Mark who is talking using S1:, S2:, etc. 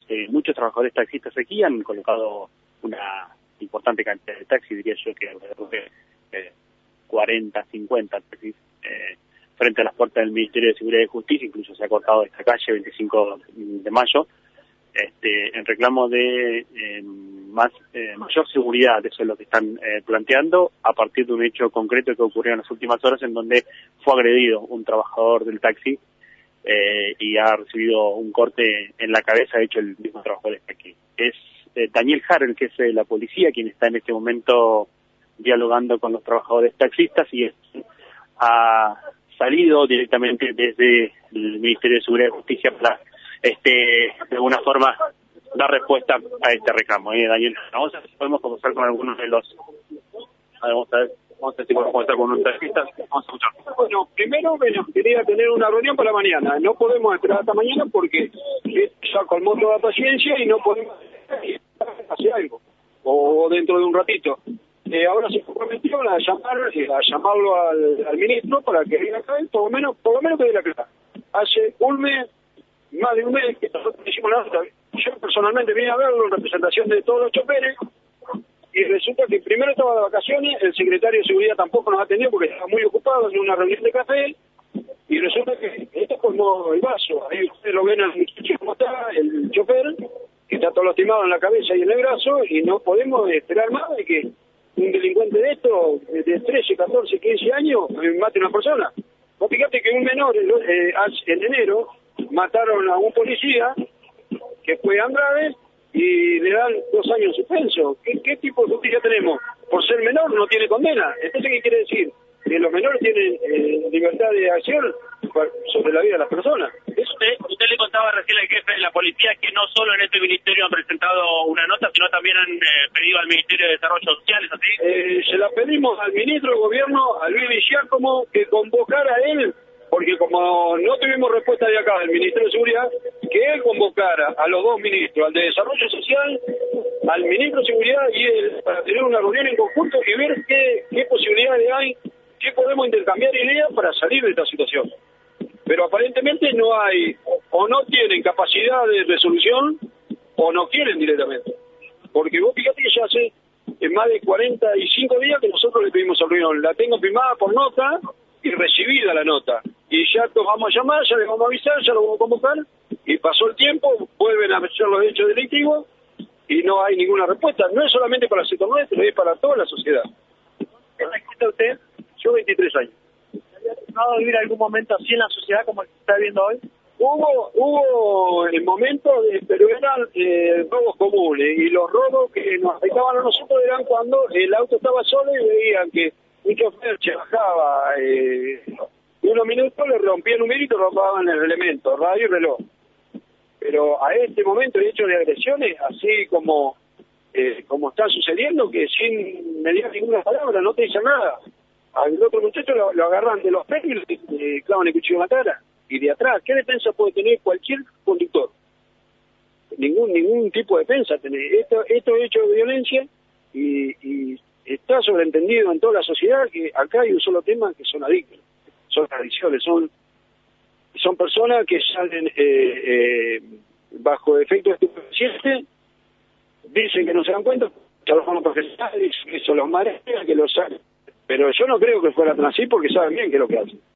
S1: muchos trabajadores taxistas aquí han colocado una importante cantidad de taxis, diría yo que alrededor de 40, 50 taxis frente a las puertas del Ministerio de Seguridad y Justicia. Incluso se ha cortado esta calle 25 de mayo en reclamo de mayor seguridad. Eso es lo que están planteando a partir de un hecho concreto que ocurrió en las últimas horas, en donde fue agredido un trabajador del taxi y ha recibido un corte en la cabeza. De hecho, el mismo trabajador está aquí. Es Daniel Harrell, que es la policía, quien está en este momento dialogando con los trabajadores taxistas, y ha salido directamente desde el Ministerio de Seguridad y Justicia para de alguna forma dar respuesta a este reclamo. Daniel, vamos a ver si podemos conversar con algunos de los... Vamos a ver si podemos conversar con unos taxistas. Vamos a escuchar.
S2: Bueno, primero quería tener una reunión para mañana. No podemos esperar hasta mañana porque ya colmó toda la paciencia y no podemos hacer algo. O dentro de un ratito. Ahora se comprometieron a llamarlo al ministro para que venga acá, por lo menos que dé la clara. Hace un mes, más de un mes, que nosotros hicimos la nota. Yo personalmente vine a verlo en representación de todos los choferes, y resulta que primero estaba de vacaciones, el secretario de Seguridad tampoco nos atendió porque estaba muy ocupado en una reunión de café, y resulta que esto es como el vaso. Ahí ustedes lo ven al muchacho como está, el chofer, que está todo lastimado en la cabeza y en el brazo, y no podemos esperar más de que un delincuente de esto, de 13, 14, 15 años, mate a una persona. Vos fíjate que un menor, en enero, mataron a un policía, que fue Andrade, y le dan 2 años de suspenso. ¿Qué tipo de justicia tenemos? Por ser menor no tiene condena. Entonces, ¿qué quiere decir? Que los menores tienen libertad de acción sobre la vida de las personas.
S1: Usted le contaba recién al jefe de la policía que no solo en este ministerio han presentado una nota, sino también han pedido al Ministerio de Desarrollo Social, ¿es así?
S2: Se la pedimos al ministro de Gobierno, a Luis Giacomo, que convocara a él, porque como no tuvimos respuesta de acá del Ministerio de Seguridad, que él convocara a los dos ministros, al de Desarrollo Social, al ministro de Seguridad y él, para tener una reunión en conjunto y ver qué posibilidades hay, qué podemos intercambiar ideas para salir de esta situación. Pero aparentemente no hay, o no tienen capacidad de resolución, o no quieren directamente. Porque vos fíjate que ya hace más de 45 días que nosotros le pedimos reunión. La tengo firmada por nota y recibida la nota. Y ya los vamos a llamar, ya les vamos a avisar, ya los vamos a convocar. Y pasó el tiempo, vuelven a hacer los hechos delictivos y no hay ninguna respuesta. No es solamente para el sector nuestro, es para toda la sociedad.
S1: ¿Qué está usted?
S2: Yo 23 años.
S1: ¿No vivir algún momento así en la sociedad como el que está viviendo hoy?
S2: Hubo momentos, pero eran robos comunes, y los robos que nos afectaban a nosotros eran cuando el auto estaba solo y veían que un chofer se bajaba unos minutos, le rompían un vidrio y robaban el elemento, radio y reloj. Pero a este momento el hecho de agresiones, así como están sucediendo, que sin mediar ninguna palabra, no te dicen nada. Al otro muchacho lo agarran de los pelos y le clavan el cuchillo en la cara. Y de atrás, ¿qué defensa puede tener cualquier conductor? Ningún tipo de defensa tener. Esto es hecho de violencia y está sobreentendido en toda la sociedad que acá hay un solo tema, que son adictos, son adicciones, son personas que salen bajo efecto estupefaciente, dicen que no se dan cuenta, trabajan profesionales, que eso los marea, que los salen. Pero yo no creo que fuera tan así porque saben bien qué es lo que hacen.